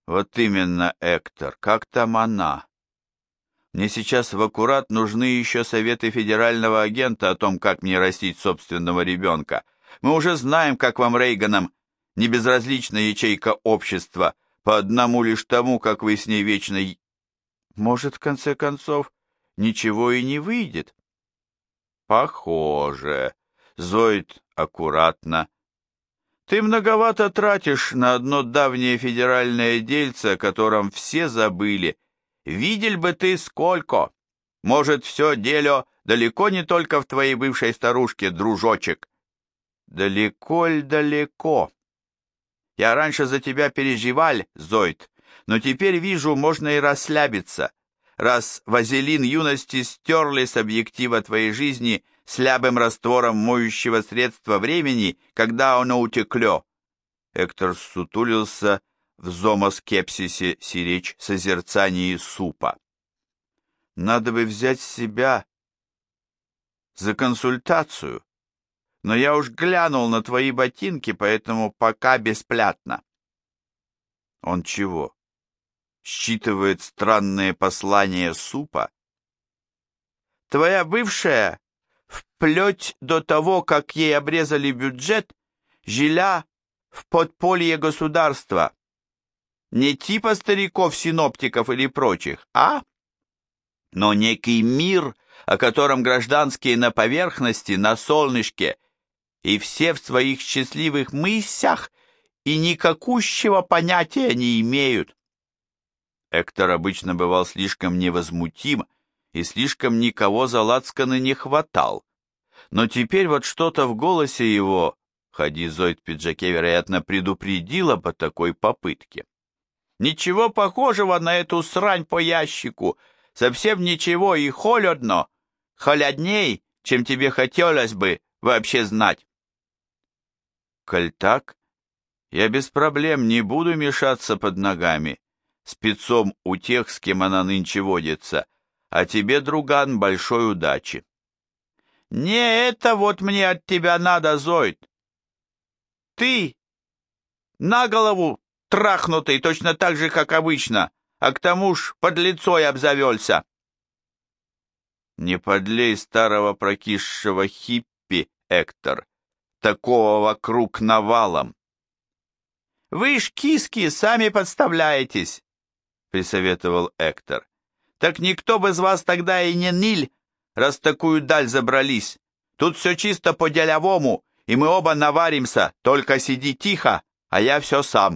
Вот именно, Эктор, как там она? Мне сейчас в аккурат нужны еще советы федерального агента о том, как мне растить собственного ребенка. Мы уже знаем, как вам, Рейганам, не безразлична ячейка общества, по одному лишь тому, как вы с ней вечно... Может, в конце концов, ничего и не выйдет? Похоже. Зоид аккуратно. Ты многовато тратишь на одно давнее федеральное дельце, о котором все забыли. Видел бы ты сколько! Может, все дело далеко не только в твоей бывшей старушке, дружочек. Далеко ль далеко? Я раньше за тебя переживал, Зоид, но теперь вижу, можно и расслабиться, раз вазелин юности стерли с объектива твоей жизни слабым раствором моющего средства времени, когда оно утекло. Эктор сутулился в зомоскепсисе сиречь созерцании супа. Надо бы взять себя за консультацию, но я уж глянул на твои ботинки, поэтому пока бесплатно. Он чего? Считывает странные послания супа? Твоя бывшая, вплоть до того, как ей обрезали бюджет, жила в подполье государства. Не типа стариков-синоптиков или прочих, но некий мир, о котором гражданские на поверхности, на солнышке, и все в своих счастливых мыслях и никакущего понятия не имеют. Эктор обычно бывал слишком невозмутим и слишком никого за лацканы не хватал. Но теперь вот что-то в голосе его, Хади Зоид в пиджаке, вероятно, предупредила по такой попытке. Ничего похожего на эту срань по ящику, совсем ничего и холодно, холодней, чем тебе хотелось бы вообще знать. Коль так, я без проблем не буду мешаться под ногами, спецом у тех, с кем она нынче водится, а тебе, друган, большой удачи. Не это вот мне от тебя надо, Зоид. Ты на голову трахнутый точно так же, как обычно, а к тому ж подлецой обзавелся. Не подлей старого прокисшего хиппи, Эктор, такого вокруг навалом. Вы ж, киски, сами подставляетесь, присоветовал Эктор. Так никто бы из вас тогда и не ныль, раз такую даль забрались. Тут все чисто по-деловому, и мы оба наваримся, только сиди тихо, а я все сам.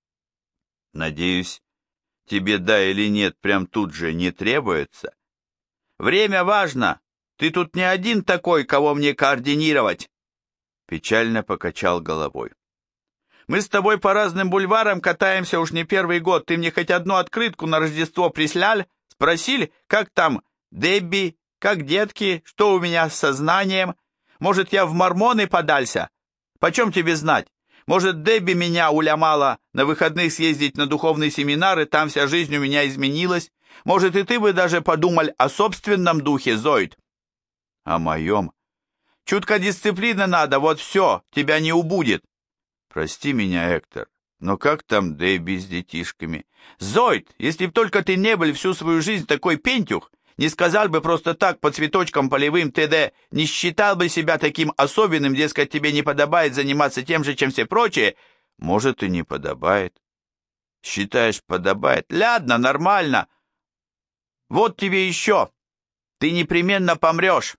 Надеюсь, тебе да или нет прям тут же не требуется? Время важно, ты тут не один такой, кого мне координировать. Печально покачал головой. Мы с тобой по разным бульварам катаемся уж не первый год, ты мне хоть одну открытку на Рождество прислал? Спросили, как там Дебби, как детки, что у меня с сознанием? Может, я в мормоны подался? Почем тебе знать? Может, Дебби меня улямала на выходных съездить на духовный семинар, и там вся жизнь у меня изменилась? Может, и ты бы даже подумал о собственном духе, Зоид? О моем? Чутко дисциплины надо, вот все, тебя не убудет. Прости меня, Эктор, но как там Дебби с детишками? Зоид, если б только ты не был всю свою жизнь такой пентюх, не сказал бы просто так по цветочкам полевым т.д., не считал бы себя таким особенным, дескать, тебе не подобает заниматься тем же, чем все прочие. Может, и не подобает. Считаешь, подобает? Ладно, нормально. Вот тебе еще. Ты непременно помрешь.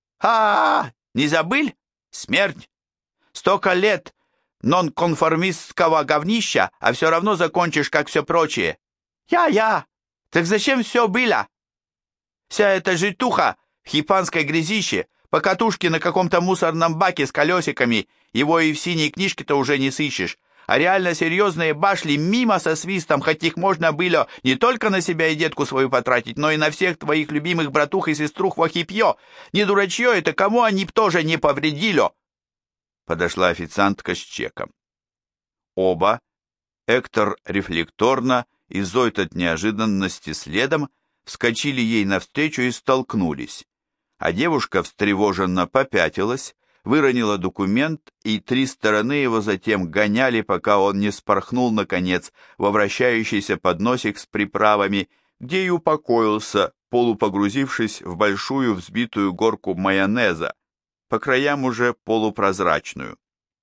Не забыл? Смерть. Столько лет нонконформистского говнища, а все равно закончишь, как все прочие. Я. Так зачем все было? Вся эта житуха в хипанской грязище, покатушки на каком-то мусорном баке с колесиками, его и в синей книжке-то уже не сыщешь. А реально серьезные башли мимо со свистом, хоть их можно было не только на себя и детку свою потратить, но и на всех твоих любимых братух и сеструх во хипье. Не дурачье это, кому они б тоже не повредили. Подошла официантка с чеком. Оба, Эктор рефлекторно и Зоид от неожиданности следом, вскочили ей навстречу и столкнулись, а девушка встревоженно попятилась, выронила документ, и 3 стороны его затем гоняли, пока он не спорхнул, наконец, во вращающийся подносик с приправами, где и упокоился, полупогрузившись в большую взбитую горку майонеза, по краям уже полупрозрачную.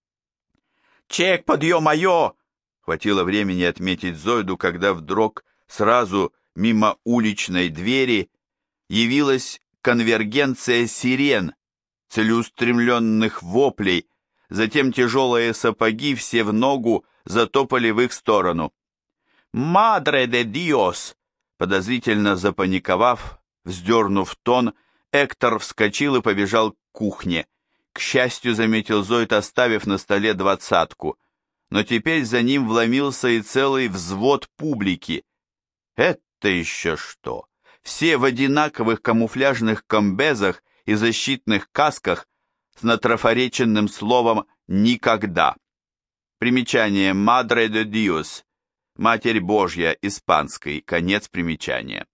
«Чек, подъем-айо!» Хватило времени отметить Зойду, когда вдруг сразу мимо уличной двери явилась конвергенция сирен, целеустремленных воплей, затем тяжелые сапоги все в ногу затопали в их сторону. «Мадре де Диос!» Подозрительно запаниковав, вздернув тон, Эктор вскочил и побежал к кухне. К счастью, заметил Зойд, оставив на столе 20-ку, но теперь за ним вломился и целый взвод публики. Это еще что? Все в одинаковых камуфляжных комбезах и защитных касках с натрафареченным словом «никогда». Примечание «Madre de Dios», «Матерь Божья», испанской, конец примечания.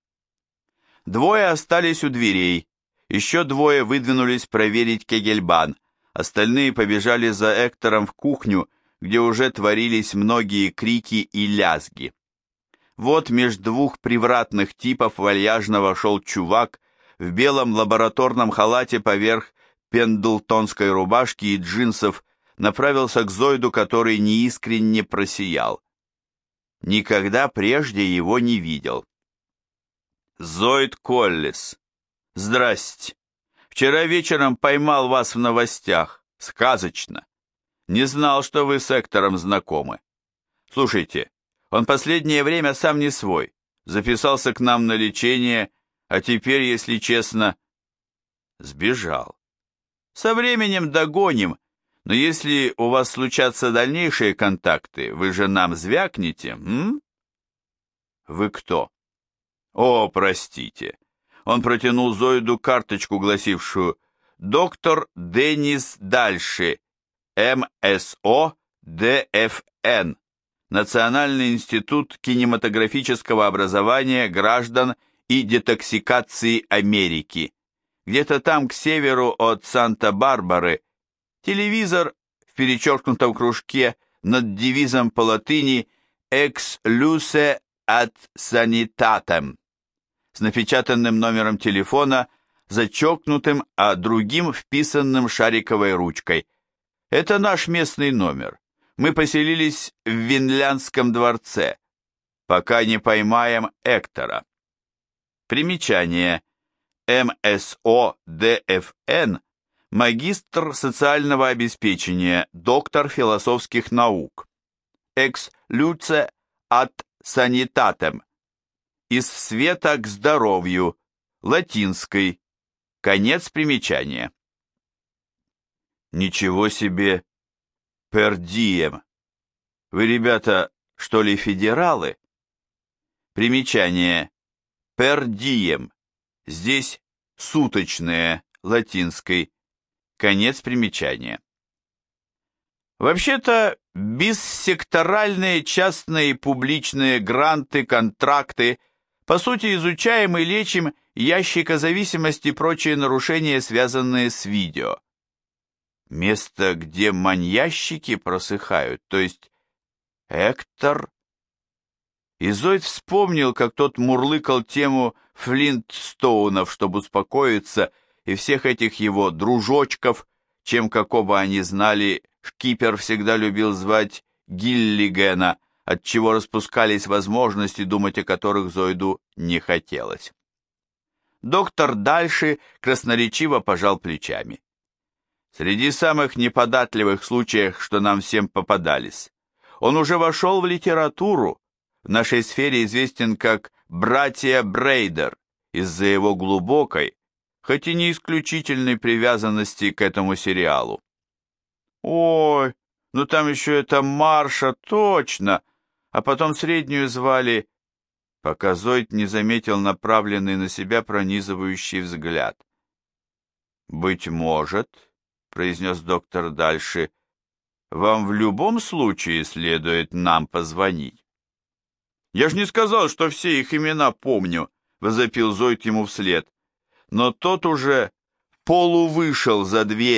2 остались у дверей, еще 2 выдвинулись проверить кегельбан, остальные побежали за Эктором в кухню, где уже творились многие крики и лязги. Вот меж 2 привратных типов вальяжно вошел чувак в белом лабораторном халате поверх пендлтонской рубашки и джинсов, направился к Зойду, который неискренне просиял. Никогда прежде его не видел. «Зойд Коллис, здрасте. Вчера вечером поймал вас в новостях. Сказочно. Не знал, что вы с Эктором знакомы. Слушайте, он последнее время сам не свой. Записался к нам на лечение, а теперь, если честно, сбежал. Со временем догоним, но если у вас случатся дальнейшие контакты, вы же нам звякнете, м? Вы кто? О, простите. Он протянул Зойду карточку, гласившую «Доктор Деннис Дальши, МСО, ДФН, Национальный институт кинематографического образования граждан и детоксикации Америки. Где-то там, к северу от Санта-Барбары, телевизор в перечеркнутом кружке над девизом по латыни «Ex luce ad sanitatem» с напечатанным номером телефона, зачеркнутым, а другим вписанным шариковой ручкой. Это наш местный номер. Мы поселились в Винляндском дворце, пока не поймаем Эктора. Примечание. МСО ДФН, магистр социального обеспечения, доктор философских наук. Ex luce ad sanitatem, из света к здоровью, латинской, конец примечания. Ничего себе, per diem. Вы, ребята, что ли, федералы? Примечание. Per diem. Здесь суточное, латинской, конец примечания. Вообще-то, бессекторальные частные и публичные гранты, контракты, по сути, изучаем и лечим ящикозависимость и прочие нарушения, связанные с видео. Место, где маньящики просыхают, то есть Эктор. И Зойд вспомнил, как тот мурлыкал тему Флинтстоунов, чтобы успокоиться, и всех этих его дружочков, чем, как оба они знали, шкипер всегда любил звать Гиллигена, отчего распускались возможности, думать о которых Зойду не хотелось. Доктор Дальше красноречиво пожал плечами. Среди самых неподатливых случаев, что нам всем попадались, он уже вошел в литературу, в нашей сфере известен как «братья Брейдер» из-за его глубокой, хоть и не исключительной привязанности к этому сериалу. Ой, ну там еще это Марша, точно, а потом среднюю звали, пока Зойд не заметил направленный на себя пронизывающий взгляд. «Быть может», — произнес доктор дальше, — «вам в любом случае следует нам позвонить». «Я ж не сказал, что все их имена помню», — возопил Зойд ему вслед. Но тот уже полувышел за дверь,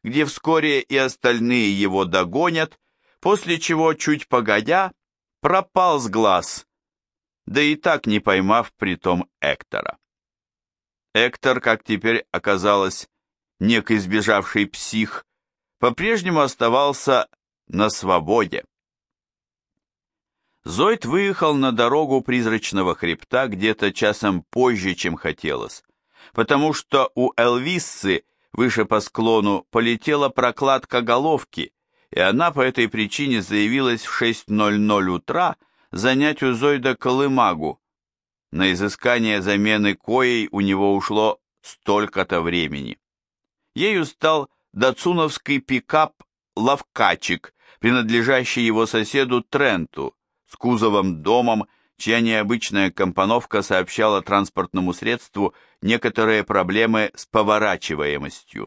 где вскоре и остальные его догонят, после чего, чуть погодя, пропал с глаз, да и так не поймав притом Эктора. Эктор, как теперь оказалось, некий сбежавший псих, по-прежнему оставался на свободе. Зойд выехал на дорогу призрачного хребта где-то часом позже, чем хотелось, потому что у Элвиссы выше по склону полетела прокладка головки, и она по этой причине заявилась в 6:00 утра занять у Зойда колымагу. На изыскание замены коей у него ушло столько-то времени. Ею стал датсуновский пикап «Лавкачик», принадлежащий его соседу Тренту, с кузовом-домом, чья необычная компоновка сообщала транспортному средству некоторые проблемы с поворачиваемостью.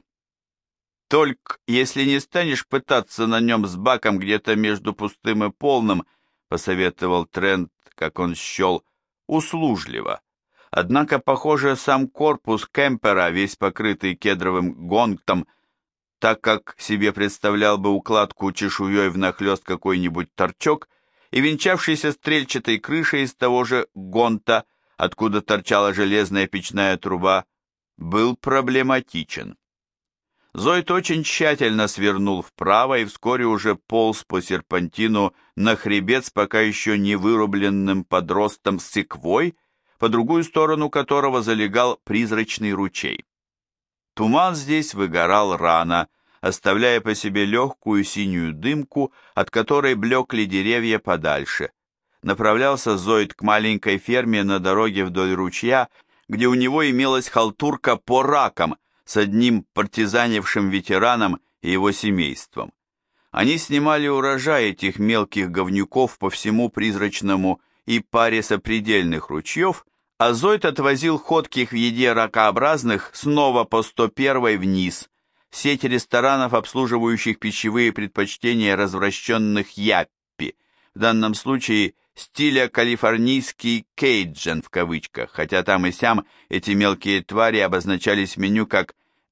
«Только если не станешь пытаться на нем с баком где-то между пустым и полным», посоветовал Трент, как он счел, услужливо. Однако, похоже, сам корпус кемпера, весь покрытый кедровым гонтом, так как себе представлял бы укладку чешуей внахлёст какой-нибудь торчок, и венчавшийся стрельчатой крышей из того же гонта, откуда торчала железная печная труба, был проблематичен. Зойд очень тщательно свернул вправо и вскоре уже полз по серпантину на хребет с пока еще не вырубленным подростом секвой, по другую сторону которого залегал призрачный ручей. Туман здесь выгорал рано, оставляя по себе легкую синюю дымку, от которой блекли деревья подальше. Направлялся Зойд к маленькой ферме на дороге вдоль ручья, где у него имелась халтурка по ракам с одним партизанившим ветераном и его семейством. Они снимали урожай этих мелких говнюков по всему призрачному и паре сопредельных ручьев, а Зойд отвозил ходких в еде ракообразных снова по 101-й вниз, сеть ресторанов, обслуживающих пищевые предпочтения развращенных яппи, в данном случае стиля калифорнийский кейджен в кавычках, хотя там и сям эти мелкие твари обозначались в меню как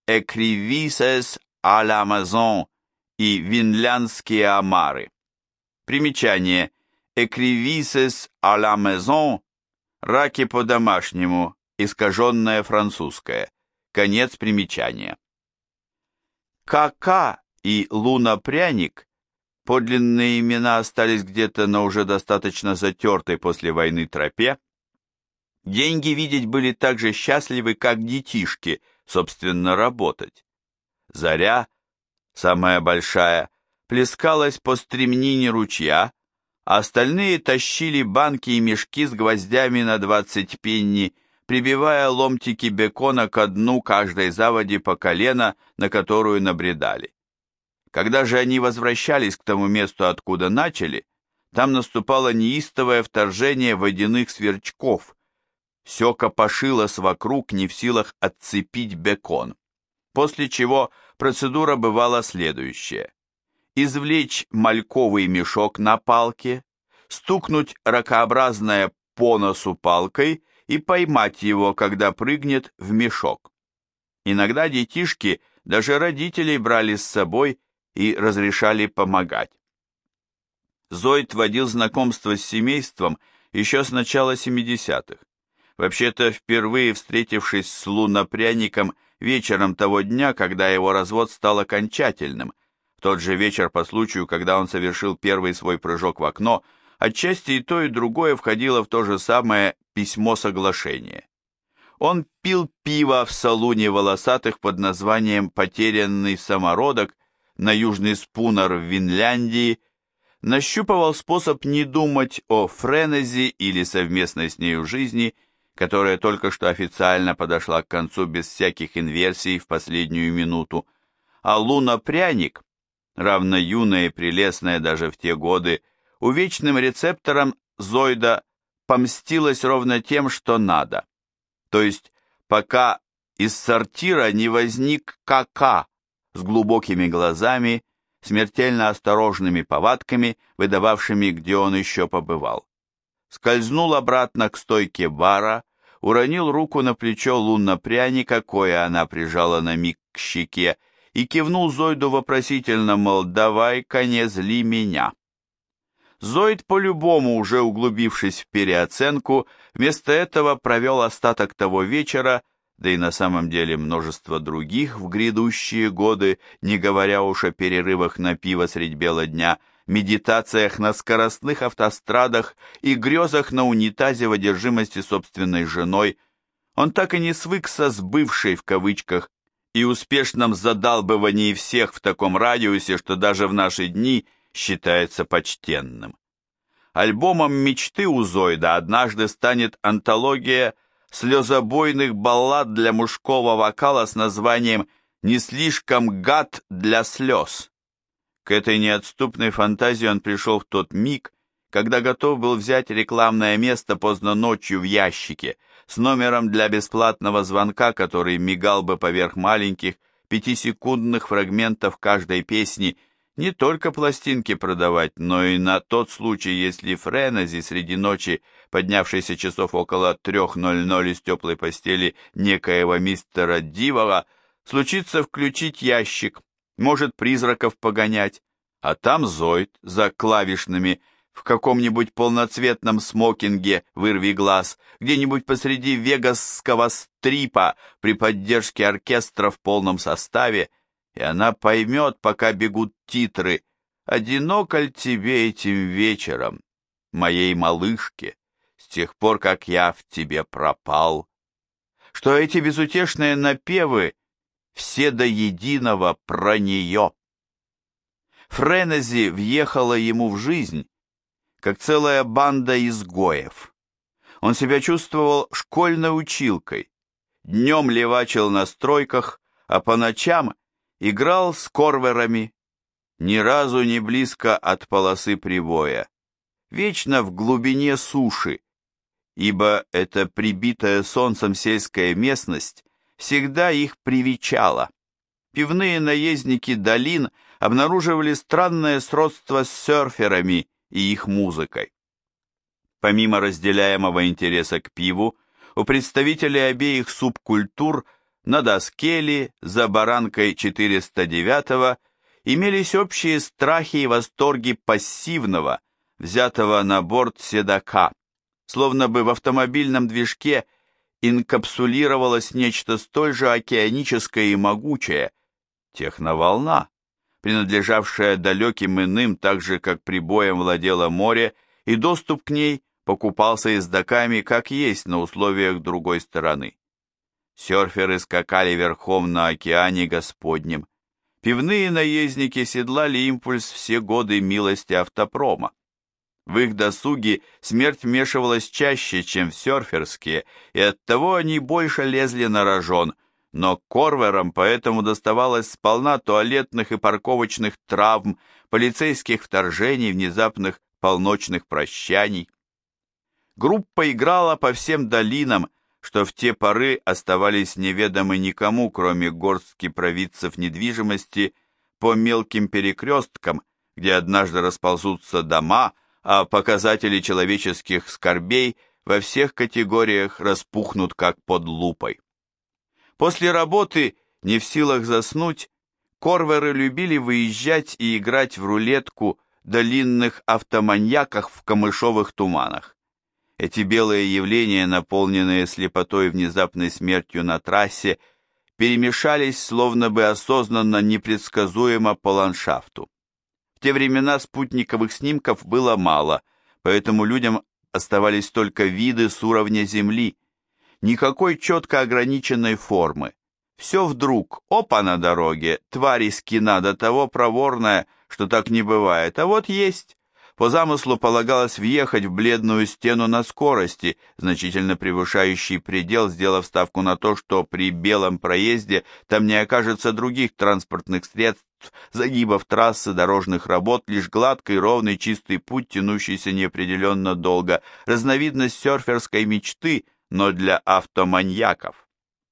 «экривисес à la maison» и «винляндские омары». Примечание: «экривисес à la maison» – раки по-домашнему, искаженное французское. Конец примечания. Кака и Луна-пряник, подлинные имена остались где-то на уже достаточно затертой после войны тропе, деньги видеть были так же счастливы, как детишки, собственно, работать. Заря, самая большая, плескалась по стремнине ручья, а остальные тащили банки и мешки с гвоздями на 20 пенни, прибивая ломтики бекона ко дну каждой заводи по колено, на которую набредали. Когда же они возвращались к тому месту, откуда начали, там наступало неистовое вторжение водяных сверчков. Все копошилось вокруг, не в силах отцепить бекон. После чего процедура бывала следующая: извлечь мальковый мешок на палке, стукнуть ракообразное по носу палкой и поймать его, когда прыгнет в мешок. Иногда детишки даже родителей брали с собой и разрешали помогать. Зойд водил знакомство с семейством еще с начала 70-х. Вообще-то, впервые встретившись с Лунопряником вечером того дня, когда его развод стал окончательным, в тот же вечер по случаю, когда он совершил первый свой прыжок в окно, отчасти и то, и другое входило в то же самое письмо соглашения. Он пил пиво в салуне волосатых под названием «Потерянный самородок» на Южный Спунер в Винляндии, нащупывал способ не думать о Френези или совместной с нею жизни, которая только что официально подошла к концу без всяких инверсий в последнюю минуту, а Луна-пряник, равно юная и прелестная даже в те годы, увечным рецептором Зойда помстилась ровно тем, что надо. То есть, пока из сортира не возник Кака с глубокими глазами, смертельно осторожными повадками, выдававшими, где он еще побывал. Скользнул обратно к стойке бара, уронил руку на плечо Лунопряника, кое она прижала на миг к щеке, и кивнул Зойду вопросительно, мол, давай-ка не зли меня. Зойд, по-любому уже углубившись в переоценку, вместо этого провел остаток того вечера, да и на самом деле множество других в грядущие годы, не говоря уж о перерывах на пиво средь бела дня, медитациях на скоростных автострадах и грезах на унитазе в одержимости собственной женой. Он так и не свыкся с «бывшей» в кавычках и успешном задалбывании всех в таком радиусе, что даже в наши дни считается почтенным. Альбомом мечты у Зойда однажды станет антология слезобойных баллад для мужского вокала с названием «Не слишком гад для слез». К этой неотступной фантазии он пришел в тот миг, когда готов был взять рекламное место поздно ночью в ящике с номером для бесплатного звонка, который мигал бы поверх маленьких 5-секундных фрагментов каждой песни, не только пластинки продавать, но и на тот случай, если Френези среди ночи, поднявшийся часов около 3:00 из теплой постели некоего мистера Дивола, случится включить ящик, может призраков погонять, а там Зойд за клавишными в каком-нибудь полноцветном смокинге «Вырви глаз», где-нибудь посреди вегасского стрипа при поддержке оркестра в полном составе, и она поймет, пока бегут титры, «Одиноко ль тебе этим вечером, моей малышке, с тех пор, как я в тебе пропал», что эти безутешные напевы все до единого про нее. Френези въехала ему в жизнь, как целая банда изгоев. Он себя чувствовал школьной училкой, днем левачил на стройках, а по ночам играл с корверами, ни разу не близко от полосы прибоя, вечно в глубине суши, ибо эта прибитая солнцем сельская местность всегда их привечала. Пивные наездники долин обнаруживали странное сродство с серферами и их музыкой. Помимо разделяемого интереса к пиву, у представителей обеих субкультур на Доскеле за баранкой 409-го имелись общие страхи и восторги пассивного, взятого на борт седока, словно бы в автомобильном движке инкапсулировалось нечто столь же океаническое и могучее, техноволна, принадлежавшая далеким иным, так же, как прибоем владело море, и доступ к ней покупался ездоками как есть на условиях другой стороны. Серферы скакали верхом на океане Господнем. Пивные наездники седлали импульс все годы милости автопрома. В их досуге смерть вмешивалась чаще, чем в серферские, и оттого они больше лезли на рожон, но корверам поэтому доставалось сполна туалетных и парковочных травм, полицейских вторжений, внезапных полночных прощаний. Группа играла по всем долинам, что в те поры оставались неведомы никому, кроме горстки провидцев недвижимости, по мелким перекресткам, где однажды расползутся дома, а показатели человеческих скорбей во всех категориях распухнут как под лупой. После работы, не в силах заснуть, корверы любили выезжать и играть в рулетку долинных автоманьяках в камышовых туманах. Эти белые явления, наполненные слепотой и внезапной смертью на трассе, перемешались словно бы осознанно непредсказуемо по ландшафту. В те времена спутниковых снимков было мало, поэтому людям оставались только виды с уровня земли, никакой четко ограниченной формы. Все вдруг, опа на дороге, тварь из кино до того проворная, что так не бывает, а вот есть. По замыслу полагалось въехать в бледную стену на скорости, значительно превышающей предел, сделав ставку на то, что при белом проезде там не окажется других транспортных средств, загибов трассы, дорожных работ, лишь гладкий, ровный, чистый путь, тянущийся неопределенно долго, разновидность серферской мечты, но для автоманьяков.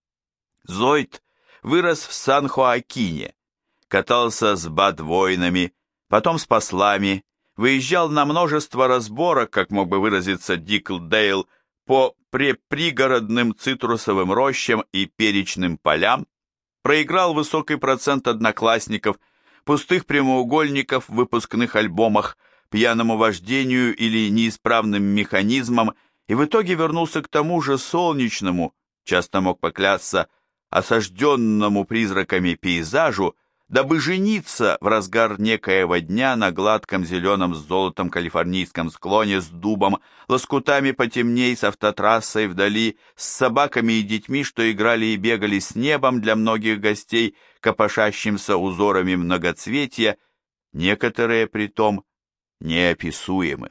Зойд вырос в Сан-Хоакине, катался с бадвойнами, потом с послами, выезжал на множество разборок, как мог бы выразиться Дикл Дейл, по пригородным цитрусовым рощам и перечным полям, проиграл высокий процент одноклассников, пустых прямоугольников в выпускных альбомах, пьяному вождению или неисправным механизмам и в итоге вернулся к тому же солнечному, часто мог поклясться, осажденному призраками пейзажу, дабы жениться в разгар некоего дня на гладком зеленом с золотом калифорнийском склоне с дубом, лоскутами потемней с автотрассой вдали, с собаками и детьми, что играли и бегали с небом для многих гостей, копошащимся узорами многоцветия, некоторые притом неописуемы.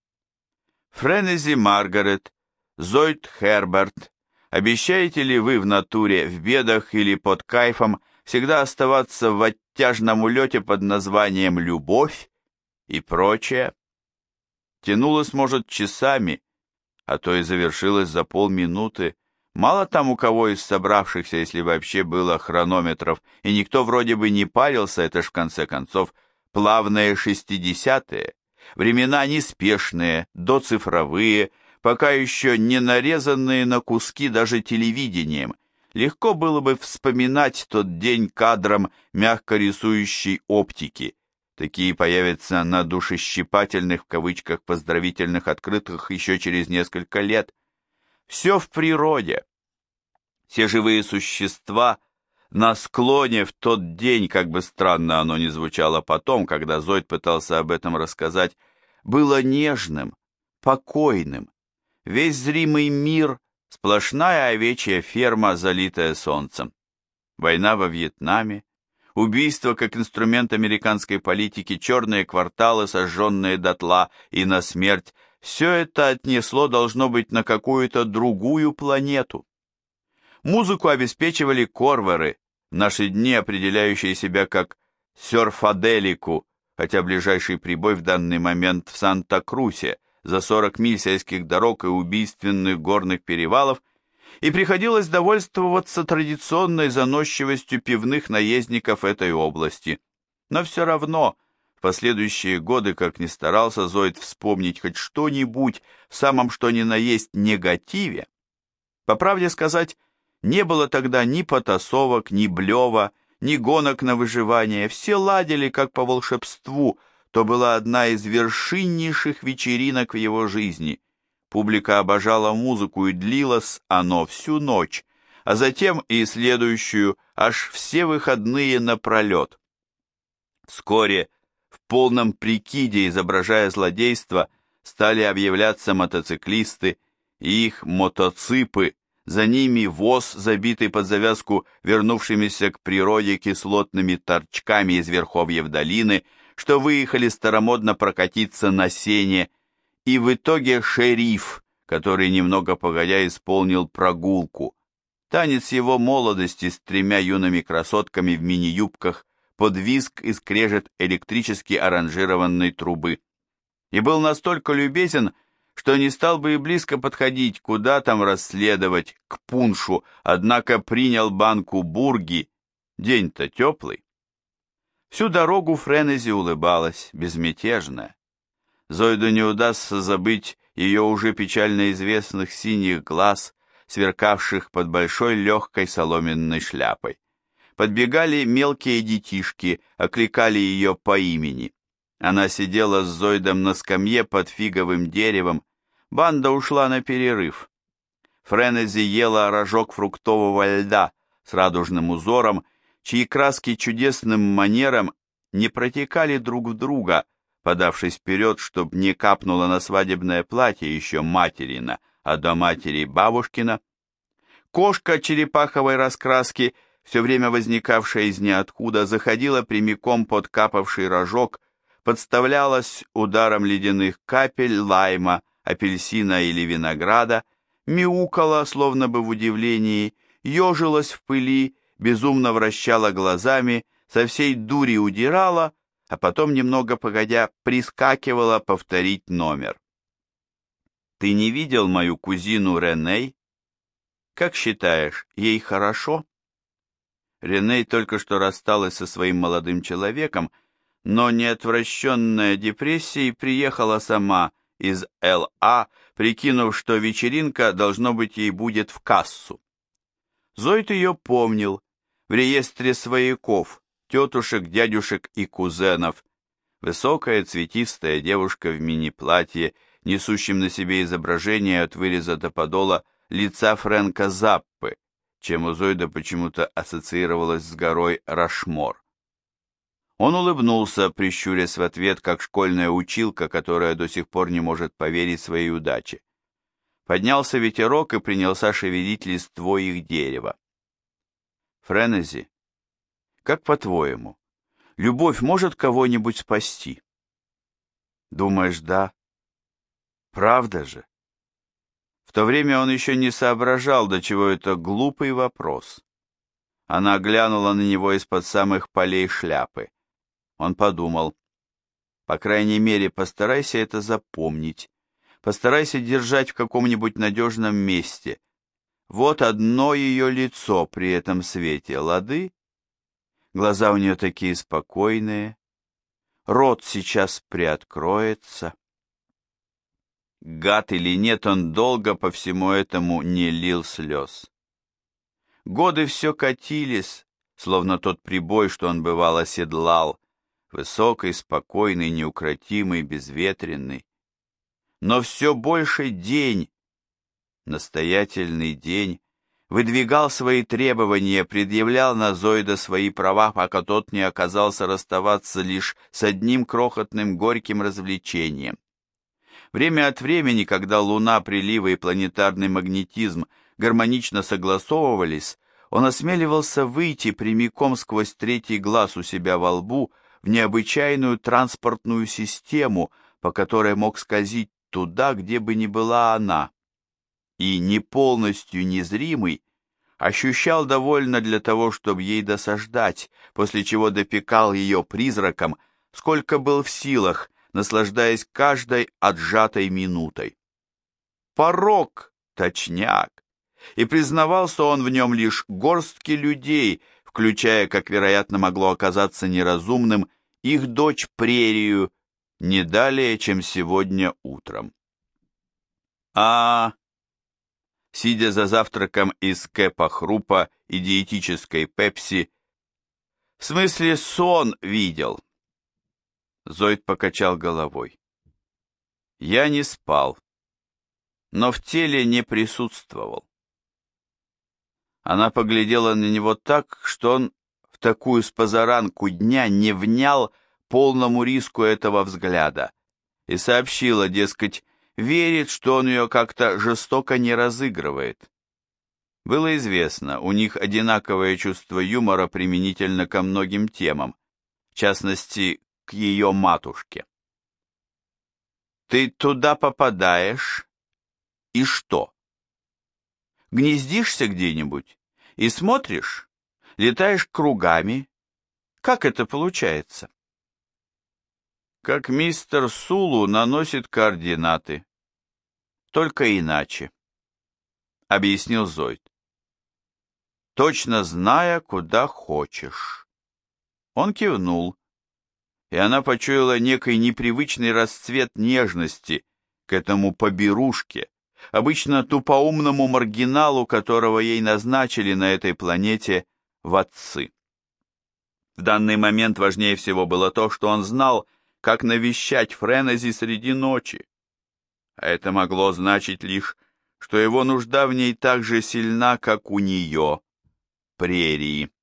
Френези Маргарет, Зойд Херберт, обещаете ли вы в натуре, в бедах или под кайфом всегда оставаться в оттяжном улете под названием «любовь» и прочее? Тянулось, может, часами, а то и завершилось за полминуты. Мало там у кого из собравшихся, если вообще было хронометров, и никто вроде бы не парился, это ж в конце концов плавные 60-е, времена неспешные, доцифровые, пока еще не нарезанные на куски даже телевидением. Легко было бы вспоминать тот день кадром мягко рисующей оптики. Такие появятся на душещипательных в кавычках поздравительных открытках еще через несколько лет. Все в природе. Все живые существа на склоне в тот день, как бы странно оно ни звучало потом, когда Зойд пытался об этом рассказать, было нежным, покойным. Весь зримый мир — сплошная овечья ферма, залитая солнцем. Война во Вьетнаме, убийство как инструмент американской политики, черные кварталы, сожженные дотла и на смерть — все это отнесло, должно быть, на какую-то другую планету. Музыку обеспечивали корверы, в наши дни определяющие себя как серфаделику, хотя ближайший прибой в данный момент в Санта-Крусе, за 40 миль сельских дорог и убийственных горных перевалов, и приходилось довольствоваться традиционной заносчивостью пивных наездников этой области. Но все равно, в последующие годы, как ни старался Зойд вспомнить хоть что-нибудь в самом что ни на есть негативе, по правде сказать, не было тогда ни потасовок, ни блева, ни гонок на выживание, все ладили как по волшебству, то была одна из вершиннейших вечеринок в его жизни. Публика обожала музыку, и длилось оно всю ночь, а затем и следующую, аж все выходные напролет. Вскоре, в полном прикиде, изображая злодейство, стали объявляться мотоциклисты и их мотоципы, за ними воз, забитый под завязку вернувшимися к природе кислотными торчками из верховьев долины, что выехали старомодно прокатиться на сене, и в итоге шериф, который немного погодя исполнил прогулку. Танец его молодости с 3 юными красотками в мини-юбках под визг и скрежет электрически аранжированной трубы. И был настолько любезен, что не стал бы и близко подходить, куда там расследовать, к пуншу, однако принял банку бурги, день-то теплый. Всю дорогу Френези улыбалась, безмятежная. Зойду не удастся забыть ее уже печально известных синих глаз, сверкавших под большой легкой соломенной шляпой. Подбегали мелкие детишки, окликали ее по имени. Она сидела с Зойдом на скамье под фиговым деревом, банда ушла на перерыв. Френези ела рожок фруктового льда с радужным узором, чьи краски чудесным манером не протекали друг в друга, подавшись вперед, чтоб не капнуло на свадебное платье еще материна, а до матери бабушкина. Кошка черепаховой раскраски, все время возникавшая из ниоткуда, заходила прямиком под капавший рожок, подставлялась ударом ледяных капель лайма, апельсина или винограда, мяукала, словно бы в удивлении, ежилась в пыли, безумно вращала глазами, со всей дури удирала, а потом, немного погодя, прискакивала повторить номер. «Ты не видел мою кузину Реней? Как считаешь, ей хорошо?» Реней только что рассталась со своим молодым человеком, но неотвращенная депрессией приехала сама из Л.А., прикинув, что вечеринка, должно быть, ей будет в кассу. Зойд ее помнил, в реестре свояков, тетушек, дядюшек и кузенов. Высокая цветистая девушка в мини-платье, несущем на себе изображение от выреза до подола лица Фрэнка Заппы, чем у Зойда почему-то ассоциировалась с горой Рашмор. Он улыбнулся, прищурясь в ответ, как школьная училка, которая до сих пор не может поверить своей удаче. Поднялся ветерок и принялся шевелить листвой их дерева. Френези, как по-твоему, любовь может кого-нибудь спасти? Думаешь, да? Правда же? В то время он еще не соображал, до чего это глупый вопрос. Она глянула на него из-под самых полей шляпы. Он подумал, по крайней мере, постарайся это запомнить, постарайся держать в каком-нибудь надежном месте. Вот одно ее лицо при этом свете, лады? Глаза у нее такие спокойные, рот сейчас приоткроется. Гад или нет, он долго по всему этому не лил слез. Годы все катились, словно тот прибой, что он бывало оседлал, высокий, спокойный, неукротимый, безветренный. Но все больше день, настоятельный день, выдвигал свои требования, предъявлял на Зойда свои права, пока тот не оказался расставаться лишь с одним крохотным горьким развлечением. Время от времени, когда луна, приливы и планетарный магнетизм гармонично согласовывались, он осмеливался выйти прямиком сквозь третий глаз у себя во лбу в необычайную транспортную систему, по которой мог скользить туда, где бы ни была она, и, не полностью незримый, ощущал довольно для того, чтобы ей досаждать, после чего допекал ее призраком, сколько был в силах, наслаждаясь каждой отжатой минутой. Порок, точняк, и признавался он в нем лишь горстки людей, включая, как вероятно могло оказаться неразумным, их дочь Прерию, не далее, чем сегодня утром. Сидя за завтраком из кэпа хрупа и диетической пепси, в смысле сон видел. Зойд покачал головой. Я не спал, но в теле не присутствовал. Она поглядела на него так, что он в такую спозаранку дня не внял полному риску этого взгляда и сообщила, дескать, верит, что он ее как-то жестоко не разыгрывает. Было известно, у них одинаковое чувство юмора применительно ко многим темам, в частности, к ее матушке. Ты туда попадаешь, и что? Гнездишься где-нибудь и смотришь, летаешь кругами. Как это получается? Как мистер Сулу наносит координаты. Только иначе, объяснил Зойд. Точно зная, куда хочешь. Он кивнул, и она почуяла некий непривычный расцвет нежности к этому поберушке, обычно тупоумному маргиналу, которого ей назначили на этой планете в отцы. В данный момент важнее всего было то, что он знал, как навещать Френези среди ночи. А это могло значить лишь, что его нужда в ней так же сильна, как у нее, Прерии.